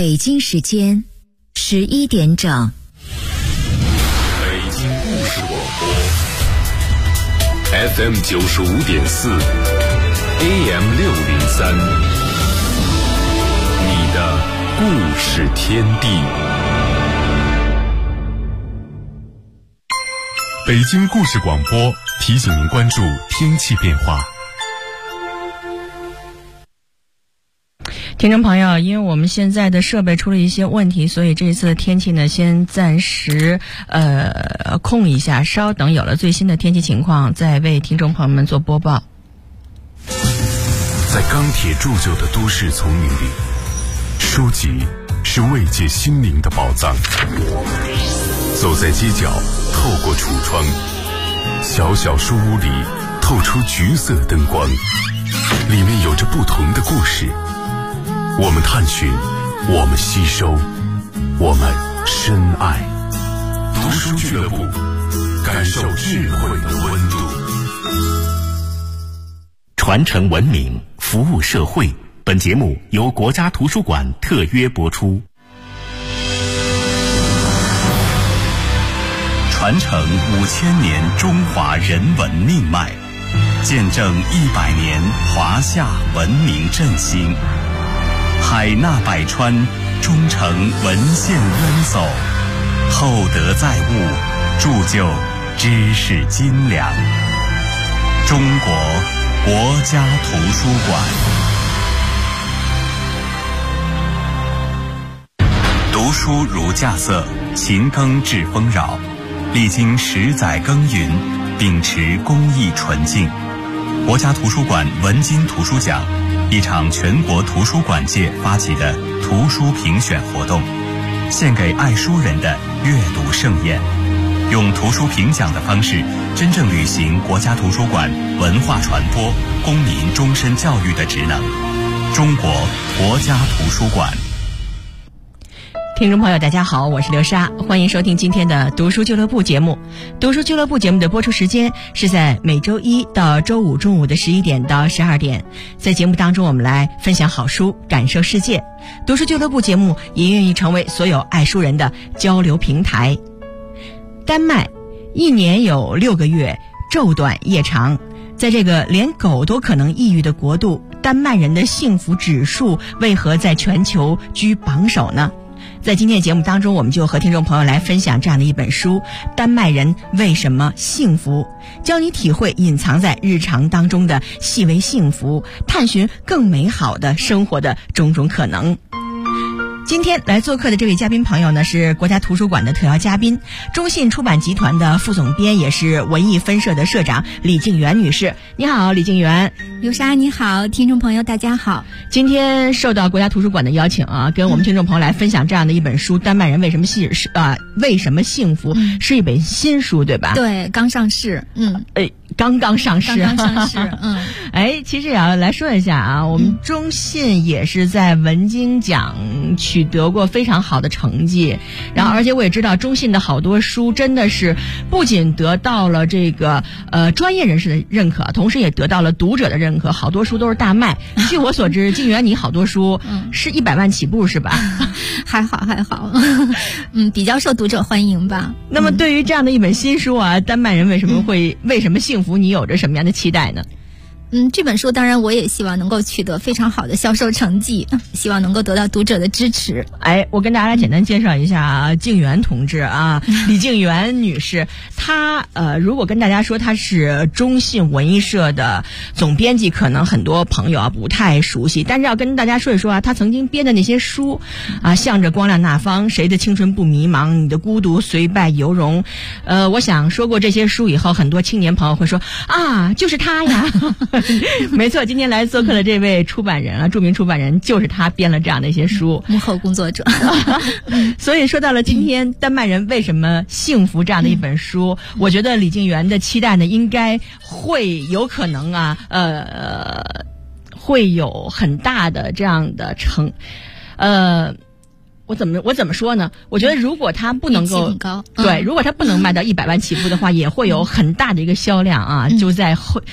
北京时间11点整。 北京故事广播 FM 95.4 AM 603，你的故事天地。北京故事广播提醒您关注天气变化。 听众朋友，因为我们现在的设备出了一些问题，所以这一次的天气呢，先暂时空一下，稍等有了最新的天气情况，再为听众朋友们做播报。 在钢铁铸就的都市丛林里，书籍是慰藉心灵的宝藏。走在街角，透过橱窗，小小书屋里透出橘色灯光，里面有着不同的故事。我们探寻，我们吸收，我们深爱。读书俱乐部，感受智慧的温度。 传承文明，服务社会。本节目由国家图书馆特约播出。传承5000年中华人文命脉，见证100年华夏文明振兴。海纳百川，忠诚文献渊走，厚德载物，铸就知识精良。中国国家图书馆。读书如稼穑，勤耕致丰饶。历经10载耕耘，秉持公益纯净。国家图书馆文津图书奖，一场全国图书馆界发起的图书评选活动，献给爱书人的阅读盛宴，用图书评奖的方式，真正履行国家图书馆文化传播、公民终身教育的职能。中国国家图书馆。 听众朋友大家好，我是刘莎，欢迎收听今天的读书俱乐部节目。读书俱乐部节目的播出时间是在每周一到周五中午的11点到12点。在节目当中，我们来分享好书，感受世界。读书俱乐部节目也愿意成为所有爱书人的交流平台。丹麦一年有6个月，昼短夜长。在这个连狗都可能抑郁的国度，丹麦人的幸福指数为何在全球居榜首呢？在今天的节目当中，我们就和听众朋友来分享这样的一本书《丹麦人为什么幸福》，教你体会隐藏在日常当中的细微幸福，探寻更美好的生活的种种可能。今天来做客的这位嘉宾朋友呢，是国家图书馆的特邀嘉宾，中信出版集团的副总编，也是文艺分社的社长李静媛女士。你好，李静媛。 刘莎你好，听众朋友大家好。 今天受到国家图书馆的邀请啊，跟我们听众朋友来分享这样的一本书《丹麦人为什么幸福》，是一本新书对吧？ 对，刚上市。 刚刚上市。其实也要来说一下啊，我们中信也是在文津奖取得过非常好的成绩，然后而且我也知道中信的好多书真的是不仅得到了这个专业人士的认可，同时也得到了读者的认可，好多书都是大卖。据我所知，静媛你好多书是100万起步是吧？ 还好比较受读者欢迎吧。 那么对于这样的一本新书啊，丹麦人为什么幸福，你有着什么样的期待呢？ 这本书当然我也希望能够取得非常好的销售成绩，希望能够得到读者的支持。 我跟大家简单介绍一下静媛同志啊，李静媛女士，她如果跟大家说她是中信文艺社的总编辑，可能很多朋友啊不太熟悉，但是要跟大家说一说啊，她曾经编的那些书啊，向着光亮那方，谁的青春不迷茫，你的孤独随败犹荣。我想说过这些书以后，很多青年朋友会说啊，就是她呀。没错，今天来做客的这位出版人啊，著名出版人就是他编了这样的一些书， 幕后工作者。 所以说到了今天，丹麦人为什么幸福这样的一本书，我觉得李静媛的期待呢，应该会有可能啊，会有很大的这样的我怎么说呢？我觉得如果他不能够如果他不能卖到100万起步的话，也会有很大的一个销量啊，就在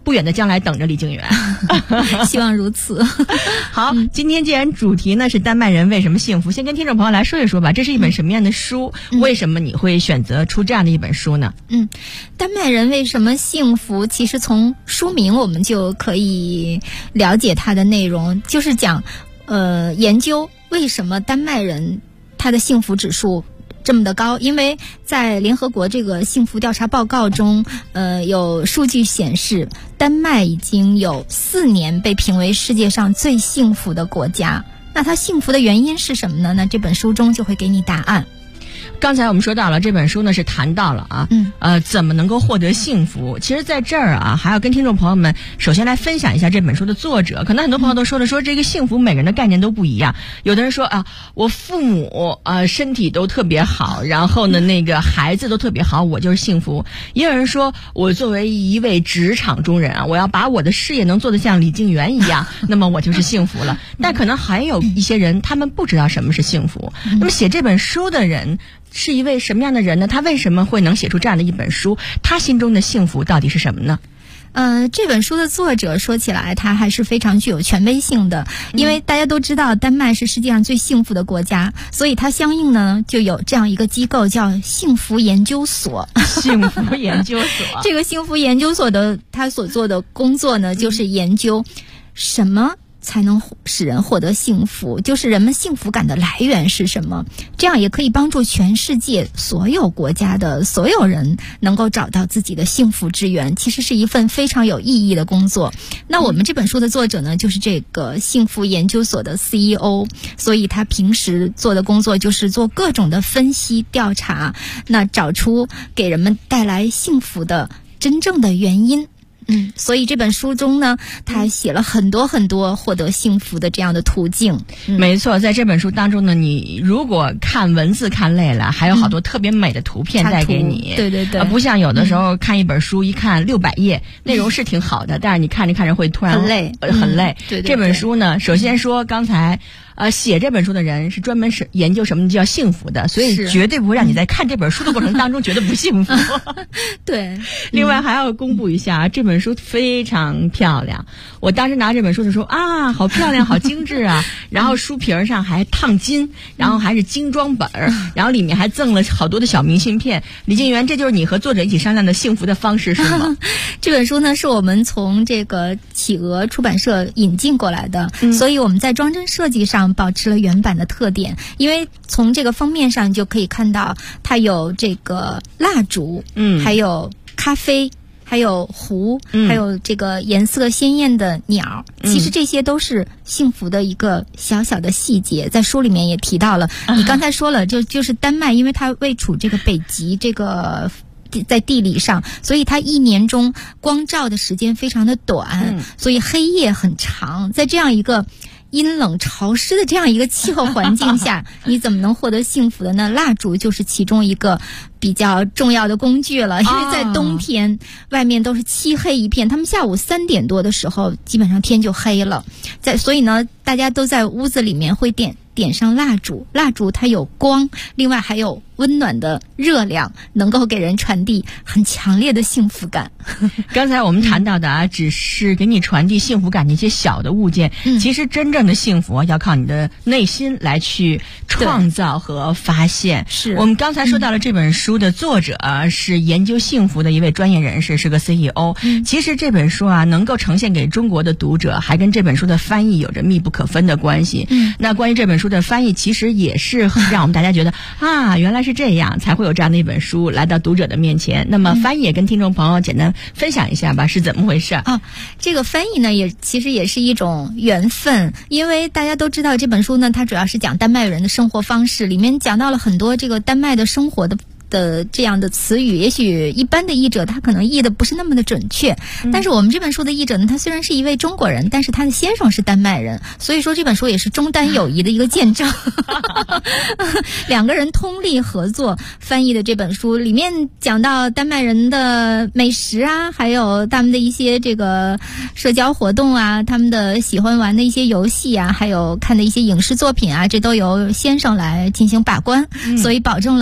不远的将来等着李静媛。 希望如此。 好，今天既然主题呢是丹麦人为什么幸福，先跟听众朋友来说一说吧，这是一本什么样的书？为什么你会选择出这样的一本书呢？ 丹麦人为什么幸福？其实从书名我们就可以了解它的内容，就是讲研究为什么丹麦人他的幸福指数这么的高。因为在联合国这个幸福调查报告中，有数据显示，丹麦已经有4年被评为世界上最幸福的国家。那它幸福的原因是什么呢？那这本书中就会给你答案。 刚才我们说到了这本书呢，是谈到了怎么能够获得幸福。其实在这儿还要跟听众朋友们首先来分享一下这本书的作者。可能很多朋友都说这个幸福每个人的概念都不一样。有的人说我父母身体都特别好，然后呢那个孩子都特别好，我就是幸福。也有人说我作为一位职场中人我要把我的事业能做得像李静媛一样，那么我就是幸福了。但可能还有一些人他们不知道什么是幸福。那么写这本书的人是一位什么样的人呢？他为什么会能写出这样的一本书？他心中的幸福到底是什么呢？ 这本书的作者说起来他还是非常具有权威性的，因为大家都知道丹麦是世界上最幸福的国家，所以它相应呢就有这样一个机构叫幸福研究所。 幸福研究所这个幸福研究所的他所做的工作呢，就是研究什么才能使人获得幸福，就是人们幸福感的来源是什么，这样也可以帮助全世界所有国家的所有人能够找到自己的幸福之源。其实是一份非常有意义的工作。那我们这本书的作者呢，就是这个幸福研究所的 CEO， 所以他平时做的工作就是做各种的分析调查，那找出给人们带来幸福的真正的原因。所以这本书中呢，他写了很多很多获得幸福的这样的途径。 没错，在这本书当中呢，你如果看文字看累了，还有好多特别美的图片带给你。 对对对， 不像有的时候看一本书，一看600页，内容是挺好的，但是你看着看着会突然很累， 很累。 对， 这本书呢，首先说刚才写这本书的人是专门是研究什么叫幸福的，所以绝对不会让你在看这本书的过程当中觉得不幸福。 对， 另外还要公布一下，这本书非常漂亮。我当时拿这本书的时候好漂亮，好精致啊！然后书皮上还烫金，然后还是精装本，然后里面还赠了好多的小明信片。李静媛，这就是你和作者一起商量的幸福的方式是吗？ 这本书呢是我们从这个企鹅出版社引进过来的，所以我们在装帧设计上保持了原版的特点。因为从这个封面上就可以看到它有这个蜡烛，还有咖啡，还有湖，还有这个颜色鲜艳的鸟，其实这些都是幸福的一个小小的细节，在书里面也提到了。你刚才说了，就是丹麦，因为它位处这个北极这个在地理上，所以它一年中光照的时间非常的短，所以黑夜很长。在这样一个阴冷潮湿的这样一个气候环境下，你怎么能获得幸福的呢？蜡烛就是其中一个比较重要的工具了。因为在冬天外面都是漆黑一片，他们下午3点多的时候基本上天就黑了，所以呢大家都在屋子里面会点上蜡烛，蜡烛它有光，另外还有温暖的热量，能够给人传递很强烈的幸福感。 刚才我们谈到的只是给你传递幸福感的一些小的物件，其实真正的幸福要靠你的内心来去创造和发现。 是我们刚才说到了这本书的作者是研究幸福的一位专业人士，是个 CEO。其实这本书能够呈现给中国的读者，还跟这本书的翻译有着密不可分的关系。那关于这本书的翻译，其实也是让我们大家觉得原来是这样，才会有这样的一本书来到读者的面前。那么翻译也跟听众朋友简单分享一下吧，是怎么回事？ 这个翻译呢，其实也是一种缘分。因为大家都知道这本书呢，它主要是讲丹麦人的生活方式，里面讲到了很多这个丹麦的生活的这样的词语，也许一般的译者他可能译的不是那么的准确，但是我们这本书的译者呢，他虽然是一位中国人，但是他的先生是丹麦人，所以说这本书也是中丹友谊的一个见证。两个人通力合作翻译的这本书，里面讲到丹麦人的美食还有他们的一些这个社交活动他们的喜欢玩的一些游戏还有看的一些影视作品这都由先生来进行把关，所以保证了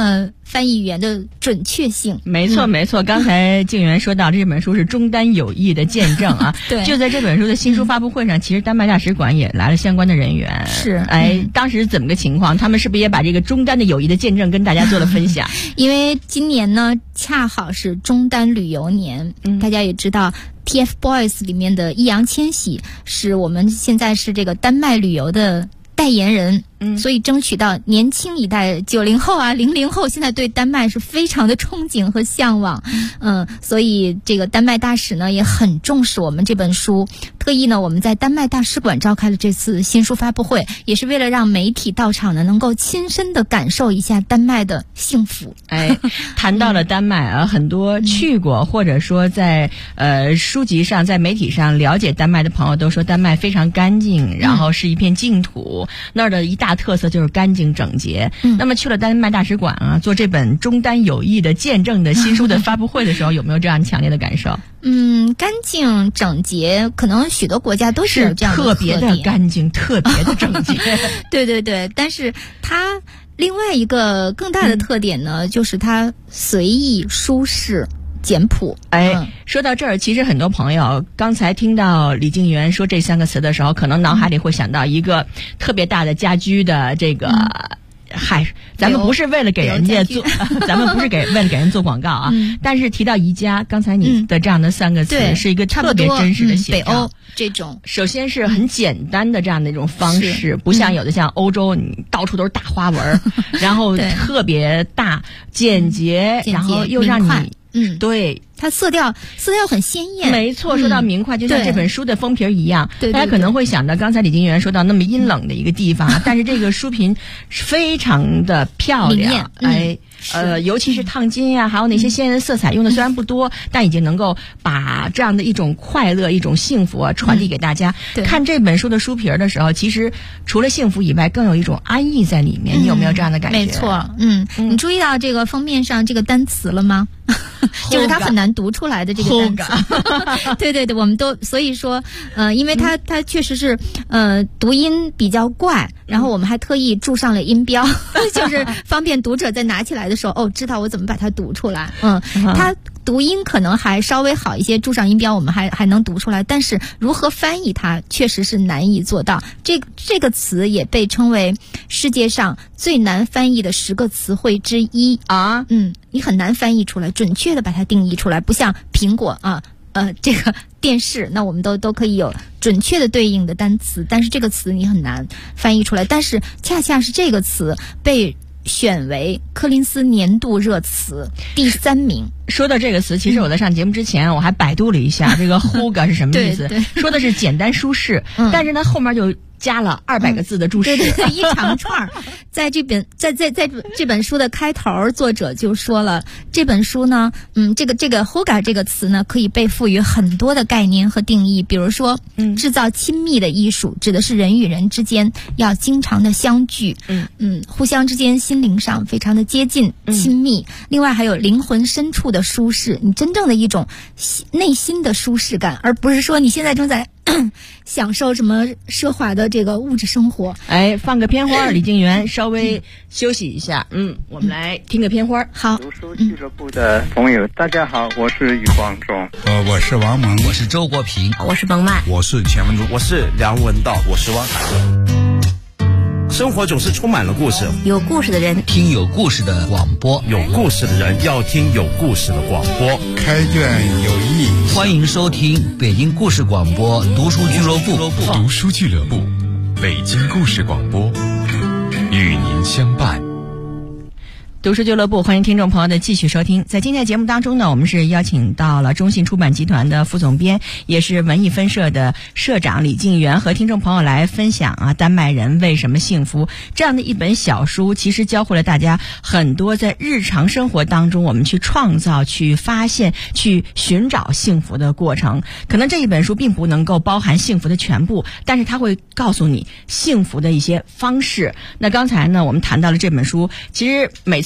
翻译语言的准确性。 没错没错，刚才静媛说到这本书是中丹友谊的见证啊。 对， 就在这本书的新书发布会上，其实丹麦大使馆也来了相关的人员。 是， 当时怎么个情况？他们是不是也把这个中丹的友谊的见证跟大家做了分享？ 因为今年呢恰好是中丹旅游年，大家也知道TFBOYS 里面的易烊千玺是我们现在是这个丹麦旅游的代言人，所以争取到年轻一代90后啊00后现在对丹麦是非常的憧憬和向往。所以这个丹麦大使呢也很重视我们这本书，特意呢我们在丹麦大使馆召开了这次新书发布会，也是为了让媒体到场呢能够亲身的感受一下丹麦的幸福。 谈到了丹麦啊，很多去过或者说在书籍上在媒体上了解丹麦的朋友都说丹麦非常干净，然后是一片净土，那儿的一大特色就是干净整洁。那么去了丹麦大使馆啊，做这本中丹友谊的见证的新书的发布会的时候，有没有这样强烈的感受？ 干净整洁，可能许多国家都是有这样的特点， 特别的干净，特别的整洁。 对对对，但是它另外一个更大的特点呢，就是它随意、舒适、简朴。 说到这儿，其实很多朋友刚才听到李静媛说这3个词的时候，可能脑海里会想到一个特别大的家居的这个。咱们不是为了给人家做，咱们不是为了给人做广告啊。但是提到宜家，刚才你的这样的3个词，是一个特别真实的写照。 北欧这种， 首先是很简单的这样的一种方式，不像有的像欧洲，你到处都是大花纹，然后特别大、简洁，然后又让你对。 它色调很鲜艳， 没错。说到明快，就像这本书的封皮一样，大家可能会想到刚才李金源说到那么阴冷的一个地方，但是这个书评非常的漂亮，尤其是烫金呀，还有那些鲜艳的色彩用的虽然不多，但已经能够把这样的一种快乐、一种幸福啊传递给大家。看这本书的书皮的时候，其实除了幸福以外，更有一种安逸在里面。你有没有这样的感觉？ 没错，你注意到这个封面上这个单词了吗？就是它很难读出来的这个单词。对对对，我们都所以说，因为它确实是读音比较怪，然后我们还特意注上了音标，就是方便读者在拿起来的时候，知道我怎么把它读出来。它读音可能还稍微好一些，注上音标我们还能读出来，但是如何翻译它确实是难以做到。这个词也被称为世界上最难翻译的10个词汇之一啊。你很难翻译出来，准确的把它定义出来，不像苹果啊，这个电视，那我们都可以有准确的对应的单词，但是这个词你很难翻译出来。但是恰恰是这个词被选为柯林斯年度热词第3名。 说到这个词，其实我在上节目之前我还百度了一下这个 Huga 是什么意思。说的是简单舒适，但是呢后面就加了200个字的注释， 一长串。在这本书的开头，作者就说了，这本书呢，这个 Huga 这个词呢，可以被赋予很多的概念和定义。比如说，制造亲密的艺术，指的是人与人之间要经常的相聚，互相之间心灵上非常的接近、亲密。另外还有灵魂深处的舒适，你真正的一种内心的舒适感，而不是说你现在正在享受什么奢华的这个物质生活。 放个片花，李静媛稍微休息一下。我们来听个片花。好， 读书俱乐部的朋友，大家好，我是余光中。 我是王蒙， 我是周国平， 我是冯曼， 我是钱文珠， 我是梁文道，我是汪海。生活总是充满了故事， 有故事的人听有故事的广播， 有故事的人要听有故事的广播。 开卷有益， 欢迎收听北京故事广播读书俱乐部。 读书俱乐部，北京故事广播，与您相伴。 读书俱乐部，欢迎听众朋友的继续收听。在今天的节目当中呢，我们是邀请到了中信出版集团的副总编，也是文艺分社的社长李静媛，和听众朋友来分享丹麦人为什么幸福这样的一本小书，其实教会了大家很多在日常生活当中我们去创造、去发现、去寻找幸福的过程。可能这一本书并不能够包含幸福的全部，但是它会告诉你幸福的一些方式。那刚才呢，我们谈到了这本书，其实每次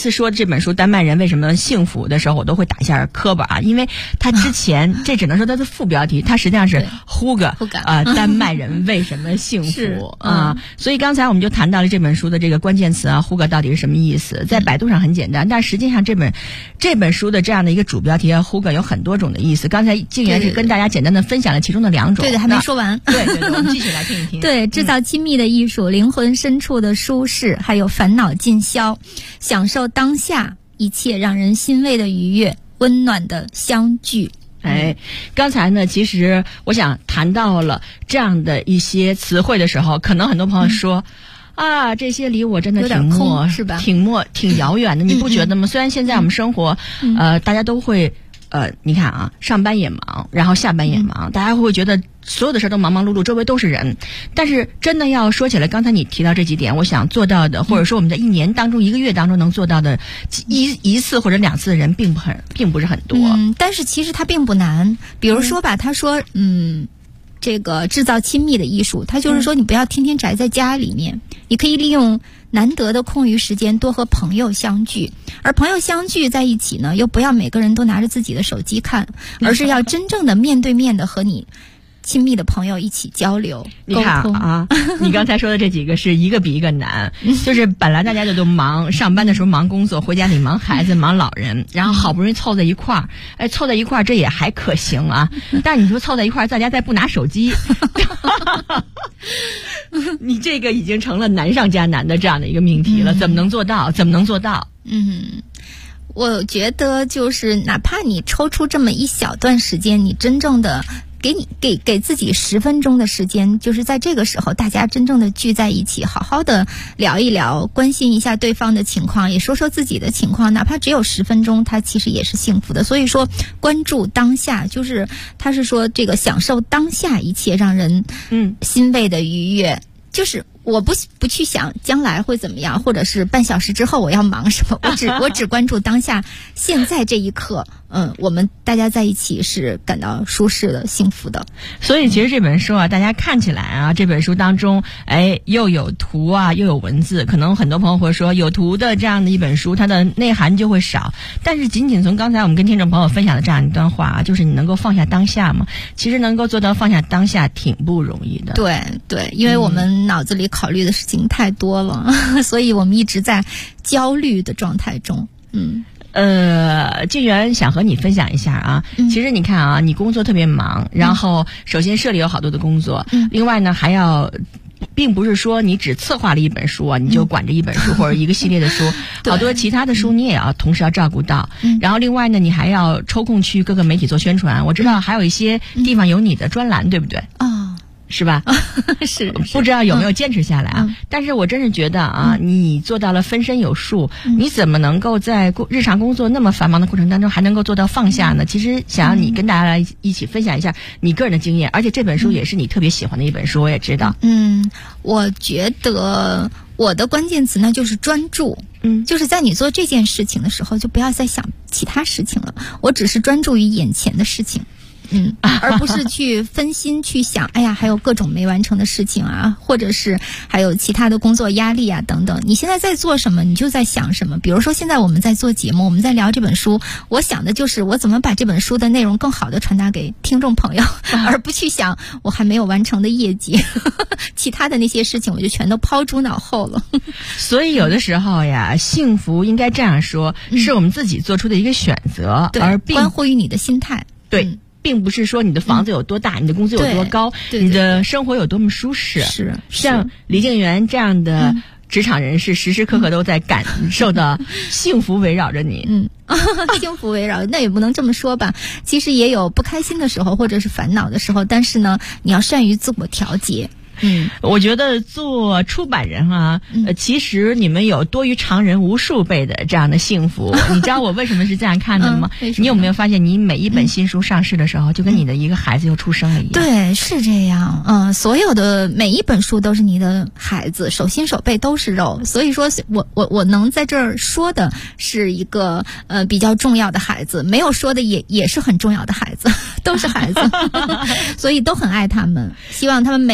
次说这本书《丹麦人为什么幸福》的时候，我都会打一下磕巴啊，因为它之前这只能说它的副标题，它实际上是呼个丹麦人为什么幸福啊？所以刚才我们就谈到了这本书的这个关键词啊，呼个到底是什么意思？在百度上很简单，但实际上这本书的这样的一个主标题啊，呼个有很多种的意思。刚才静媛是跟大家简单的分享了其中的2种， 对的，还没说完。 对，我们继续来听一听。 对，制造亲密的艺术，灵魂深处的舒适，还有烦恼尽消，享受当下一切让人欣慰的愉悦，温暖的相聚。 刚才呢，其实我想谈到了这样的一些词汇的时候，可能很多朋友说。这些离我真的挺陌是吧？挺遥远的，你不觉得吗？虽然现在我们生活，大家都会，你看啊，上班也忙，然后下班也忙，大家会觉得所有的事都忙忙碌碌，周围都是人。但是真的要说起来，刚才你提到这几点，我想做到的，或者说我们在1年当中、1个月当中能做到的一次或者2次的人，并不是很多。 但是其实它并不难。比如说吧，他说，这个制造亲密的艺术，它就是说你不要天天宅在家里面，你可以利用难得的空余时间多和朋友相聚，而朋友相聚在一起呢，又不要每个人都拿着自己的手机看，而是要真正的面对面的和你亲密的朋友一起交流。 你看啊，你刚才说的这几个是一个比一个难，就是本来大家都忙，上班的时候忙工作，回家里忙孩子忙老人，然后好不容易凑在一块儿，凑在一块儿这也还可行啊。但你说凑在一块儿，大家再不拿手机，你这个已经成了难上加难的这样的一个命题了，怎么能做到？ 我觉得就是哪怕你抽出这么一小段时间，你真正的给自己10分钟的时间，就是在这个时候大家真正的聚在一起，好好的聊一聊，关心一下对方的情况，也说说自己的情况，哪怕只有10分钟，它其实也是幸福的。所以说关注当下，就是他是说这个享受当下一切让人欣慰的愉悦，就是我不去想将来会怎么样，或者是半小时之后我要忙什么，我只关注当下现在这一刻。我们大家在一起是感到舒适的、幸福的。 所以其实这本书啊，大家看起来啊，这本书当中，又有图啊，又有文字。可能很多朋友会说，有图的这样的一本书，它的内涵就会少。但是仅仅从刚才我们跟听众朋友分享的这样一段话啊，就是你能够放下当下嘛？其实能够做到放下当下，挺不容易的。 对，因为我们脑子里考虑的事情太多了，所以我们一直在焦虑的状态中。 静媛想和你分享一下啊，其实你看啊，你工作特别忙，然后首先社里有好多的工作，另外呢还要，并不是说你只策划了一本书啊，你就管着一本书或者一个系列的书，好多其他的书你也要同时要照顾到，然后另外呢你还要抽空去各个媒体做宣传，我知道还有一些地方有你的专栏，对不对？是吧？ 是不知道有没有坚持下来啊？但是我真是觉得啊，你做到了分身有术，你怎么能够在日常工作那么繁忙的过程当中还能够做到放下呢？其实想让你跟大家来一起分享一下你个人的经验，而且这本书也是你特别喜欢的一本书，我也知道。 我觉得我的关键词呢就是专注。就是在你做这件事情的时候，就不要再想其他事情了，我只是专注于眼前的事情。而不是去分心去想，还有各种没完成的事情啊，或者是还有其他的工作压力啊等等。你现在在做什么，你就在想什么。比如说现在我们在做节目，我们在聊这本书，我想的就是我怎么把这本书的内容更好的传达给听众朋友，而不去想我还没有完成的业绩，其他的那些事情我就全都抛诸脑后了。 所以有的时候呀，幸福应该这样说，是我们自己做出的一个选择，而关乎于你的心态。 对。并不是说你的房子有多大，你的工资有多高，你的生活有多么舒适。 是像李静媛这样的职场人士，时时刻刻都在感受到幸福围绕着你。 幸福围绕，那也不能这么说吧。其实也有不开心的时候，或者是烦恼的时候，但是呢，你要善于自我调节。 我觉得做出版人啊，其实你们有多于常人无数倍的这样的幸福。你知道我为什么是这样看的吗？你有没有发现，你每一本新书上市的时候，就跟你的一个孩子又出生了一样？ 对，是这样。所有的每一本书都是你的孩子，手心手背都是肉。所以说我能在这儿说的是一个比较重要的孩子，没有说的也是很重要的孩子，都是孩子，所以都很爱他们，希望他们每一本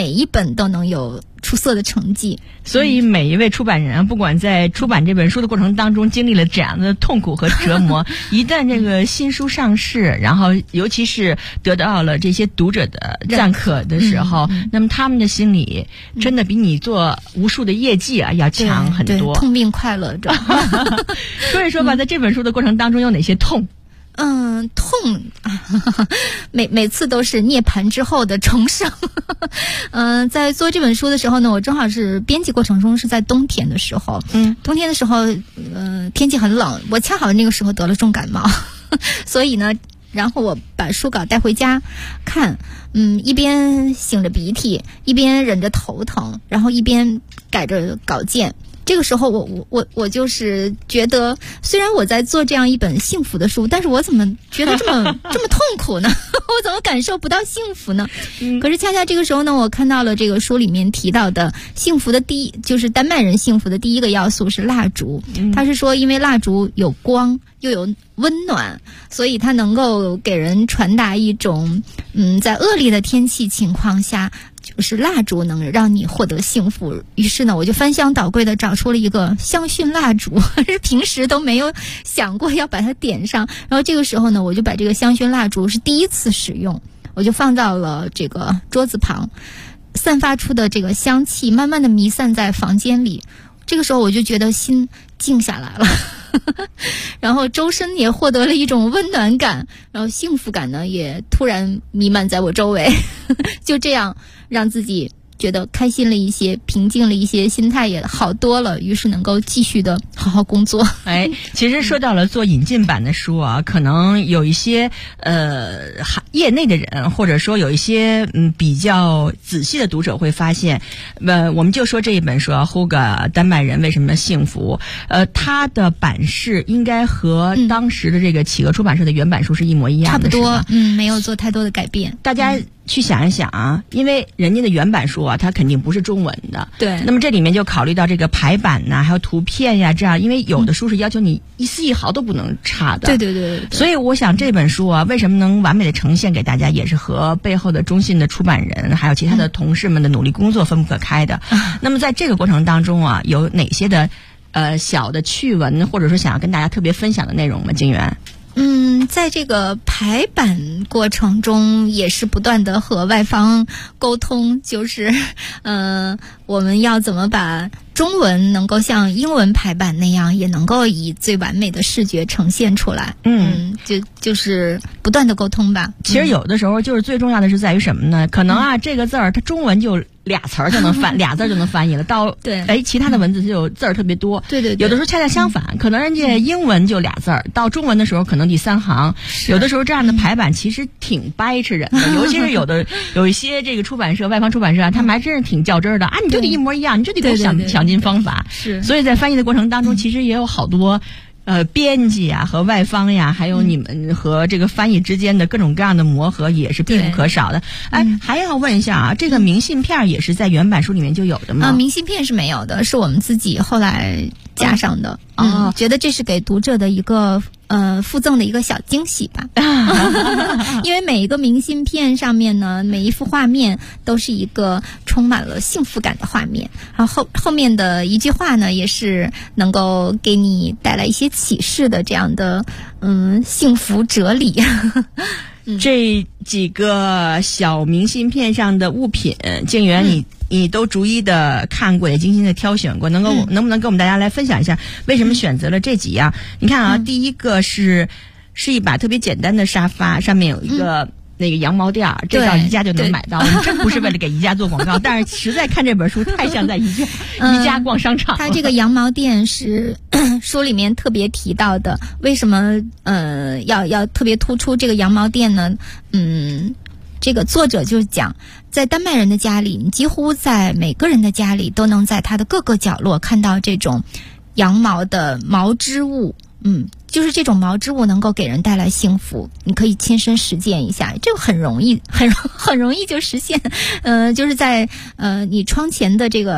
们都能有出色的成绩。 所以每一位出版人，不管在出版这本书的过程当中经历了怎样的痛苦和折磨，一旦这个新书上市，然后尤其是得到了这些读者的赞可的时候，那么他们的心理真的比你做无数的业绩要强很多。 痛并快乐着。 说一说吧，在这本书的过程当中有哪些痛？ 痛，每次都是涅槃之后的重生。在做这本书的时候呢，我正好是编辑过程中是在冬天的时候，冬天的时候，天气很冷，我恰好那个时候得了重感冒，所以呢，然后我把书稿带回家看，一边擤着鼻涕，一边忍着头疼，然后一边改着稿件。这个时候我就是觉得，虽然我在做这样一本幸福的书，但是我怎么觉得这么痛苦呢？我怎么感受不到幸福呢？可是恰恰这个时候呢，我看到了这个书里面提到的幸福的就是丹麦人幸福的第一个要素是蜡烛。他是说，因为蜡烛有光又有温暖，所以它能够给人传达一种在恶劣的天气情况下，就是蜡烛能让你获得幸福。于是呢，我就翻箱倒柜的找出了一个香薰蜡烛，平时都没有想过要把它点上。然后这个时候呢，我就把这个香薰蜡烛是第一次使用，我就放到了这个桌子旁，散发出的这个香气慢慢的弥散在房间里。这个时候我就觉得心静下来了。然后周身也获得了一种温暖感，然后幸福感呢也突然弥漫在我周围。就这样让自己觉得开心了一些，平静了一些，心态也好多了，于是能够继续的好好工作。 其实说到了做引进版的书啊，可能有一些业内的人，或者说有一些比较仔细的读者会发现，我们就说这一本书啊，Hugo 丹麦人为什么幸福？它的版式应该和当时的这个企鹅出版社的原版书是一模一样的， 差不多，没有做太多的改变。 大家去想一想啊，因为人家的原版书啊，它肯定不是中文的。 对。 那么这里面就考虑到这个排版呐，还有图片呀，这样，因为有的书是要求你一丝一毫都不能差的。 对。 所以我想这本书啊，为什么能完美的呈现给大家，也是和背后的中信的出版人，还有其他的同事们的努力工作分不可开的。那么在这个过程当中啊，有哪些的小的趣闻，或者说想要跟大家特别分享的内容吗？金源？ 在这个排版过程中也是不断的和外方沟通，就是我们要怎么把中文能够像英文排版那样，也能够以最完美的视觉呈现出来。就是不断的沟通吧。 其实有的时候就是最重要的是在于什么呢？可能啊这个字儿它中文就俩词儿就能翻俩字就能翻译了，到其他的文字就有字儿特别多。 对。 有的时候恰恰相反，可能人家英文就俩字儿，到中文的时候可能第3行。有的时候这样的排版其实挺掰扯人的，尤其是有一些这个出版社外方出版社啊，他们还真是挺较真的啊，你就得一模一样，你就得给我想尽方法。 是。 所以在翻译的过程当中，其实也有好多编辑啊和外方呀，还有你们和这个翻译之间的各种各样的磨合也是必不可少的。还要问一下啊，这个明信片也是在原版书里面就有的吗？ 明信片是没有的，是我们自己后来加上的。觉得这是给读者的一个附赠的一个小惊喜吧。因为每一个明信片上面呢，每一幅画面都是一个充满了幸福感的画面，然后后面的一句话呢，也是能够给你带来一些启示的这样的幸福哲理。 这几个小明信片上的物品，静媛你都逐一的看过，也精心的挑选过，能不能跟我们大家来分享一下为什么选择了这几样？你看啊，第一个是一把特别简单的沙发，上面有一个那个羊毛垫，这到宜家就能买到。我们真不是为了给宜家做广告，但是实在看这本书太像在宜家逛商场。 它这个羊毛垫是书里面特别提到的，为什么要特别突出这个羊毛垫呢？这个作者就是讲，在丹麦人的家里，你几乎在每个人的家里都能在他的各个角落看到这种羊毛的毛织物。就是这种毛织物能够给人带来幸福，你可以亲身实践一下，这个很容易就实现。就是在你窗前的这个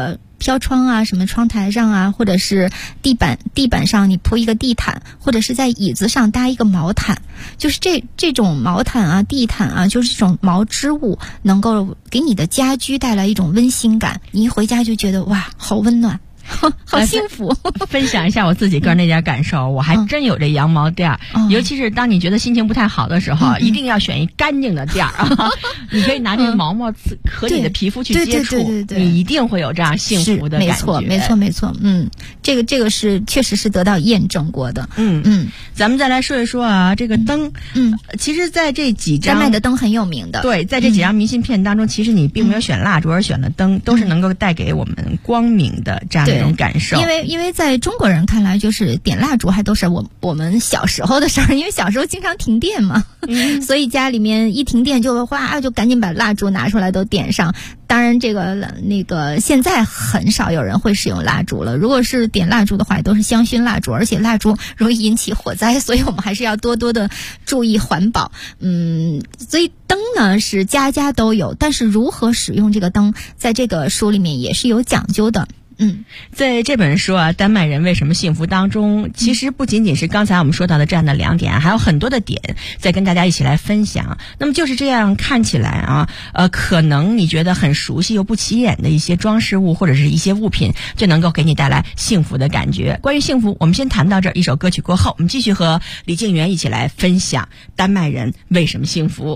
飘窗啊，什么窗台上啊，或者是地板上你铺一个地毯，或者是在椅子上搭一个毛毯，就是这种毛毯啊、地毯啊，就是这种毛织物，能够给你的家居带来一种温馨感。你一回家就觉得哇，好温暖。好幸福！ 分享一下我自己个人的一点感受，我还真有这羊毛垫儿，尤其是当你觉得心情不太好的时候，一定要选一干净的垫儿啊！你可以拿这个毛毛和你的皮肤去接触，你一定会有这样幸福的感觉。 没错，这个是确实是得到验证过的。 咱们再来说一说啊，这个灯，其实在这几张卖的灯很有名的， 对，在这几张明信片当中，其实你并没有选蜡烛，而选了灯，都是能够带给我们光明的这样的一种感受。 因为在中国人看来，就是点蜡烛还都是我们小时候的事儿，因为小时候经常停电嘛，所以家里面一停电就赶紧把蜡烛拿出来都点上。当然，现在很少有人会使用蜡烛了。如果是点蜡烛的话，也都是香薰蜡烛，而且蜡烛容易引起火灾，所以我们还是要多多的注意环保。所以灯呢是家家都有，但是如何使用这个灯，在这个书里面也是有讲究的。 在这本书啊，丹麦人为什么幸福当中，其实不仅仅是刚才我们说到的这样的2点，还有很多的点在跟大家一起来分享。那么就是这样看起来啊，可能你觉得很熟悉又不起眼的一些装饰物或者是一些物品，就能够给你带来幸福的感觉。关于幸福，我们先谈到这儿，一首歌曲过后，我们继续和李静媛一起来分享丹麦人为什么幸福。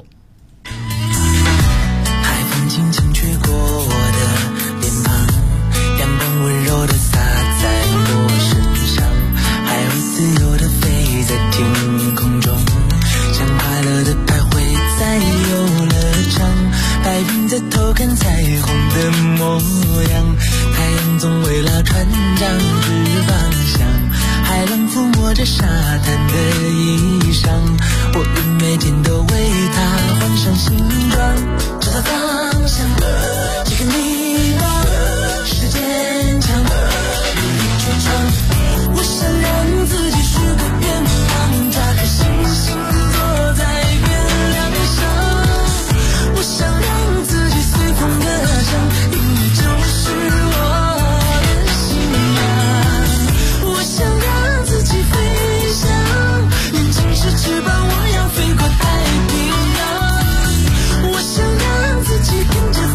海风轻轻吹过我的脸庞，温柔地洒在我身上，还会自由地飞在天空中，像快乐的徘徊在游乐场，白云在偷看彩虹的模样，太阳总为了船长指方向，海浪抚摸着沙滩的衣裳，我愿每天都为它换上新装，找到方向，这个迷茫时间我想让自己许个愿望，扎颗星星坐在月亮上，我想让自己随风歌唱，因为就是我的信仰，我想让自己飞翔，年轻时翅膀我要飞过太平洋，我想让自己跟着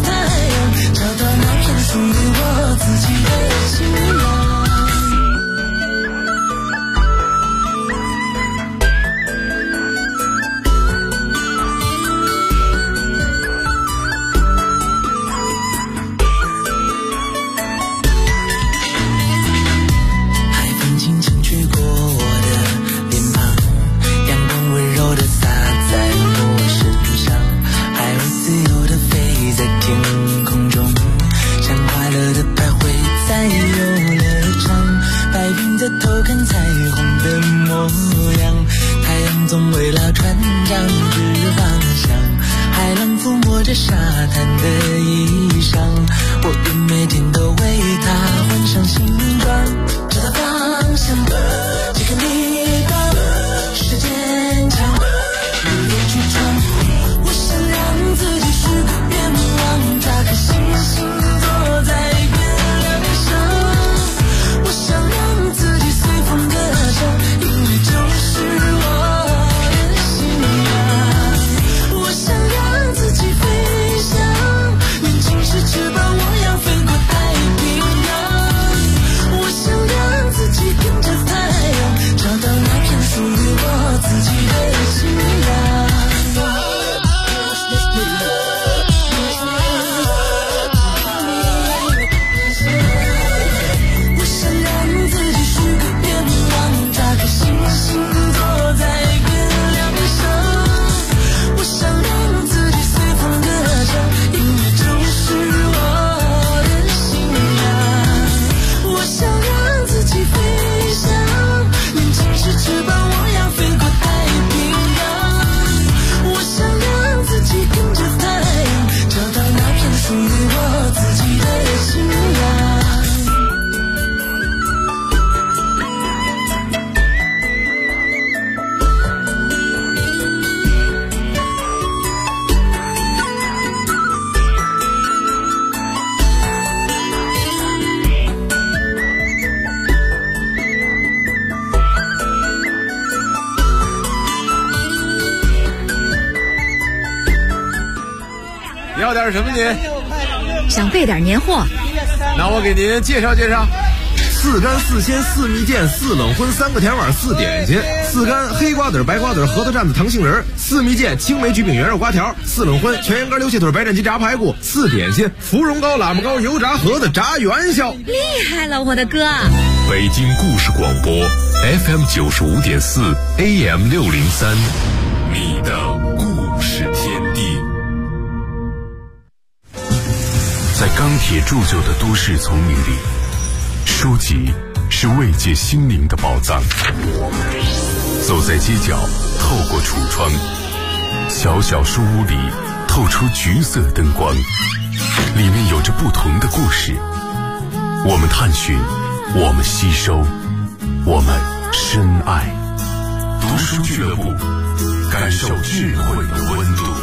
点什么您？ 想备点年货。 那我给您介绍介绍。4干4鲜4蜜饯4冷荤3个甜碗4点心，4干黑瓜子白瓜子核桃蘸子糖杏仁，4蜜饯青梅焗饼圆肉瓜条，4冷荤全羊肝溜蟹腿白斩鸡炸排骨，4点心芙蓉糕喇嘛糕油炸盒子炸元宵。 厉害了，我的哥！ 北京故事广播 FM 95.4 AM 603，你的故事天地。在钢铁铸就的都市丛林里，书籍是慰藉心灵的宝藏。走在街角，透过橱窗，小小书屋里透出橘色灯光，里面有着不同的故事。我们探寻，我们吸收，我们深爱。读书俱乐部，感受智慧的温度。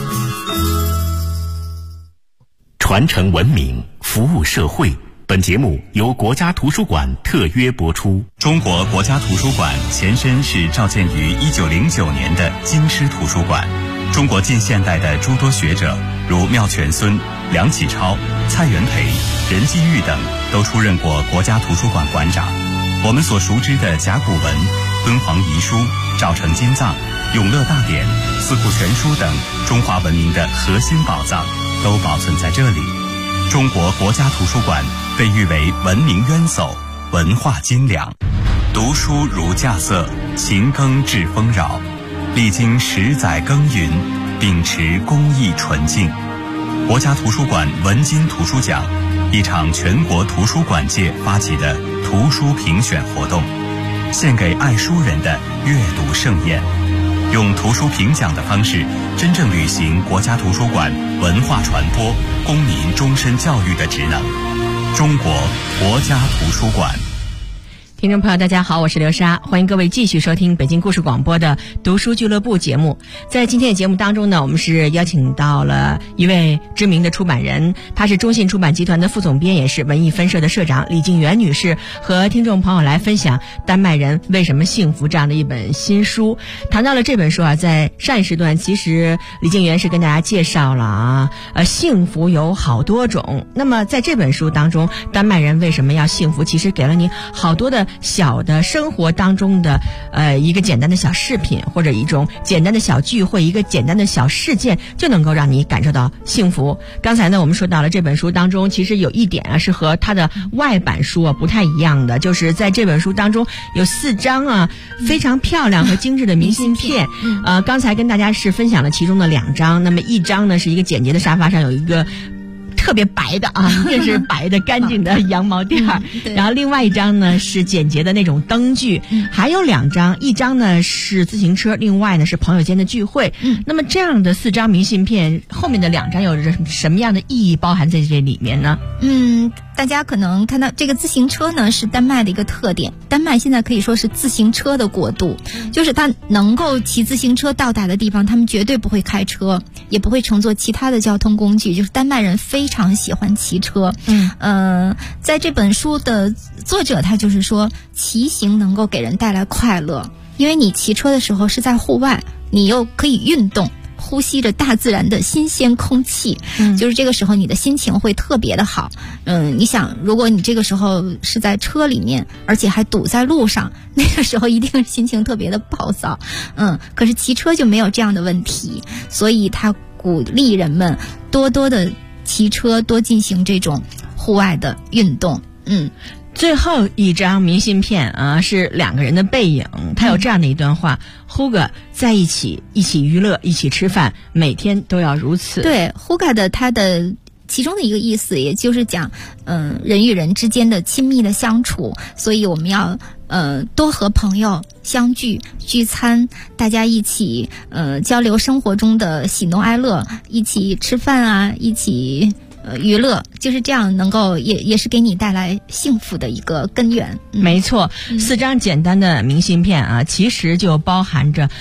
传承文明，服务社会。本节目由国家图书馆特约播出。 中国国家图书馆前身是召建于1909年的京师图书馆。中国近现代的诸多学者，如妙泉孙、梁启超、蔡元培、任继玉等，都出任过国家图书馆馆长。我们所熟知的甲骨文、敦煌遗书、赵城金藏、永乐大典、四库全书等中华文明的核心宝藏，都保存在这里。中国国家图书馆被誉为文明渊薮，文化精良。读书如稼穑，勤耕致丰饶。历经10载耕耘，秉持公益纯净。国家图书馆文津图书奖，一场全国图书馆界发起的图书评选活动，献给爱书人的阅读盛宴。用图书评奖的方式，真正履行国家图书馆文化传播、公民终身教育的职能。中国国家图书馆。 听众朋友大家好，我是刘莎，欢迎各位继续收听北京故事广播的读书俱乐部节目。在今天的节目当中呢，我们是邀请到了一位知名的出版人，她是中信出版集团的副总编，也是文艺分社的社长李静媛女士，和听众朋友来分享《丹麦人为什么幸福》这样的一本新书。谈到了这本书啊，在上一时段其实李静媛是跟大家介绍了幸福有好多种。那么在这本书当中，丹麦人为什么要幸福，其实给了你好多的小的生活当中的一个简单的小饰品，或者一种简单的小聚会，一个简单的小事件，就能够让你感受到幸福。刚才呢我们说到了这本书当中，其实有一点啊是和它的外版书啊不太一样的，就是在这本书当中有4张啊非常漂亮和精致的明信片。刚才跟大家是分享了其中的2张，那么一张呢是一个简洁的沙发上有一个特别白的啊，这是白的干净的羊毛垫儿，然后另外一张呢是简洁的那种灯具，还有2张，一张呢是自行车，另外呢是朋友间的聚会。那么这样的4张明信片，后面的2张有着什么样的意义包含在这里面呢？ 大家可能看到这个自行车呢是丹麦的一个特点，丹麦现在可以说是自行车的国度，就是他能够骑自行车到达的地方，他们绝对不会开车，也不会乘坐其他的交通工具，就是丹麦人非常喜欢骑车。在这本书的作者他就是说，骑行能够给人带来快乐，因为你骑车的时候是在户外，你又可以运动，呼吸着大自然的新鲜空气，就是这个时候你的心情会特别的好。你想，如果你这个时候是在车里面，而且还堵在路上，那个时候一定心情特别的暴躁。可是骑车就没有这样的问题，所以他鼓励人们多多的骑车，多进行这种户外的运动。 最后一张明信片啊，是2个人的背影，他有这样的一段话：Hugo 在一起娱乐，一起吃饭，每天都要如此。对 Hugo 的他的其中的一个意思，也就是讲人与人之间的亲密的相处，所以我们要多和朋友相聚聚餐，大家一起交流生活中的喜怒哀乐，一起吃饭啊，一起娱乐，就是这样能够也是给你带来幸福的一个根源。 没错，4张简单的明信片啊，其实就包含着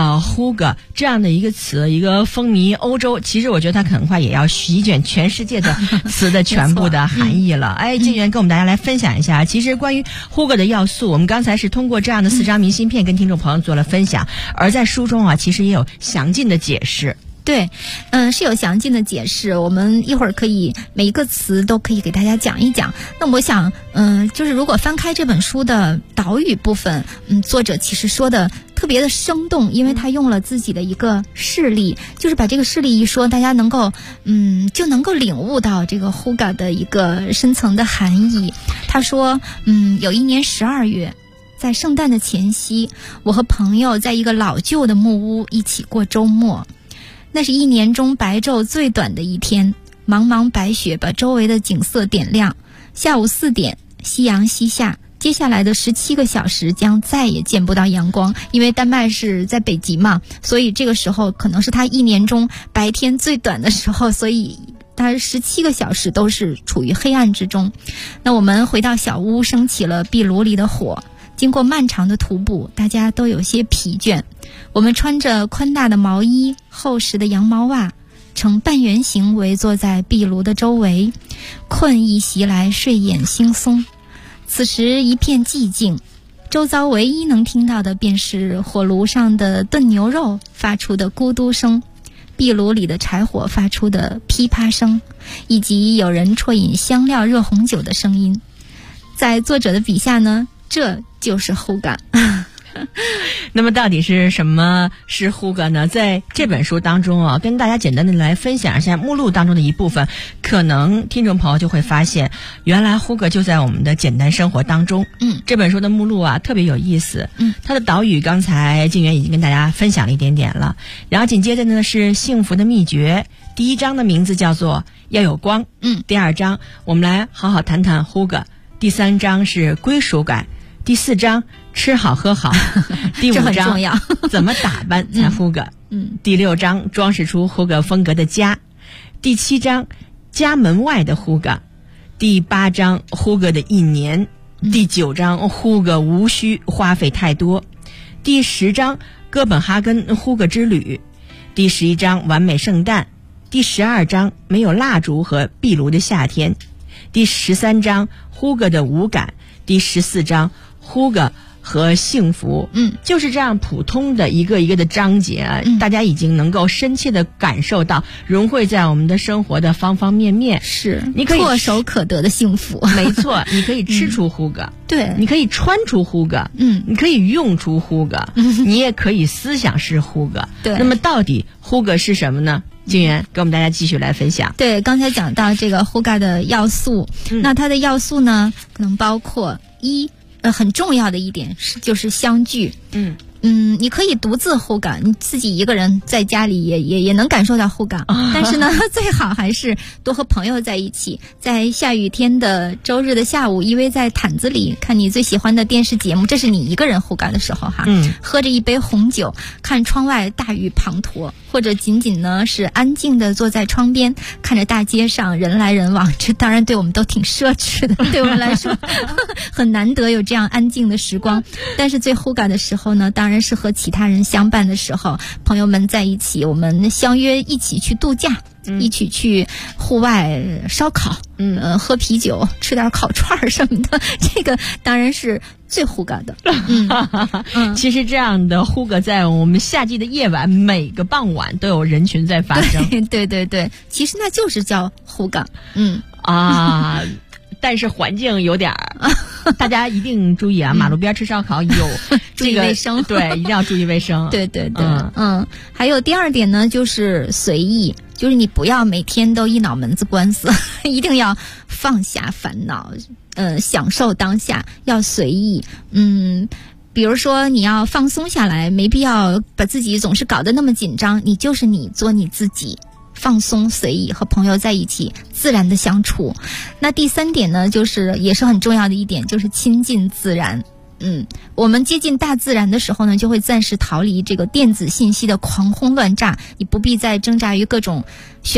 Hugo 这样的一个词，一个风靡欧洲，其实我觉得它很快也要席卷全世界的词的全部的含义了。静媛跟我们大家来分享一下，其实关于 Hugo 的要素，我们刚才是通过这样的4张明信片跟听众朋友做了分享，而在书中啊其实也有详尽的解释。 对，是有详尽的解释，我们一会儿可以每一个词都可以给大家讲一讲。那我想，就是如果翻开这本书的岛屿部分，作者其实说的特别的生动，因为他用了自己的一个事例，就是把这个事例一说，大家能够，就能够领悟到这个 Hygge 的一个深层的含义。他说，有一年12月。在圣诞的前夕，我和朋友在一个老旧的木屋一起过周末。那是一年中白昼最短的一天，茫茫白雪把周围的景色点亮。下午4点，夕阳西下，接下来的17个小时将再也见不到阳光，因为丹麦是在北极嘛，所以这个时候可能是它一年中白天最短的时候，所以它17个小时都是处于黑暗之中。那我们回到小屋，升起了壁炉里的火。经过漫长的徒步，大家都有些疲倦。我们穿着宽大的毛衣、厚实的羊毛袜，呈半圆形围坐在壁炉的周围。困意袭来，睡眼惺忪。此时一片寂静，周遭唯一能听到的便是火炉上的炖牛肉发出的咕嘟声，壁炉里的柴火发出的噼啪声，以及有人啜饮香料热红酒的声音。在作者的笔下呢，这就是 Hygge。 那么到底是什么是 Hygge 呢？在这本书当中啊，跟大家简单的来分享一下目录当中的一部分，可能听众朋友就会发现，原来 Hygge 就在我们的简单生活当中。这本书的目录啊特别有意思。它的岛屿刚才静媛已经跟大家分享了一点点了，然后紧接着呢是幸福的秘诀。第一章的名字叫做要有光。第二章我们来好好谈谈 Hygge。第3章是归属感，第4章吃好喝好，第5章怎么打扮才 Hygge，第6章装饰出 Hygge 风格的家，第7章家门外的 Hygge，第8章 Hygge 的一年，第9章 Hygge 无需花费太多，第10章哥本哈根 Hygge 之旅，第11章完美圣诞，第12章没有蜡烛和壁炉的夏天，第13章 Hygge 的无感，第14章 Hygge 和幸福。就是这样普通的一个一个的章节啊，大家已经能够深切的感受到融汇在我们的生活的方方面面。 是你可以唾手可得的幸福。 没错，你可以吃出 Hygge， 对， 你可以穿出 Hygge，你可以用出 Hygge，你也可以思想是 Hygge。对，那么到底 Hygge 是什么呢？静媛给我们大家继续来分享。 对，刚才讲到这个 Hygge 的要素，那它的要素呢，可能包括很重要的一点就是相聚。你可以独自 Hygge， 你自己一个人在家里也能感受到 Hygge，但是呢，最好还是多和朋友在一起，在下雨天的周日的下午，依偎在毯子里看你最喜欢的电视节目，这是你一个人 Hygge 的时候哈。喝着一杯红酒，看窗外大雨滂沱，或者仅仅呢是安静的坐在窗边，看着大街上人来人往，这当然对我们都挺奢侈的，对我们来说很难得有这样安静的时光。但是最 Hygge 的时候呢，当然是和其他人相伴的时候，朋友们在一起，我们相约一起去度假，一起去户外烧烤，喝啤酒，吃点烤串什么的，这个当然是最 Hygge 的。 其实这样的 Hygge 在我们夏季的夜晚，每个傍晚都有人群在发生。 对，其实那就是叫 Hygge。 但是环境有点大家一定注意啊！马路边吃烧烤有注意卫生， 对，一定要注意卫生。 对，还有第2点呢，就是随意，就是你不要每天都一脑门子官司，一定要放下烦恼，享受当下，要随意。比如说你要放松下来，没必要把自己总是搞得那么紧张，你就是你，做你自己。放松随意，和朋友在一起自然的相处。那第3点呢，就是也是很重要的一点，就是亲近自然。我们接近大自然的时候呢，就会暂时逃离这个电子信息的狂轰乱炸，你不必再挣扎于各种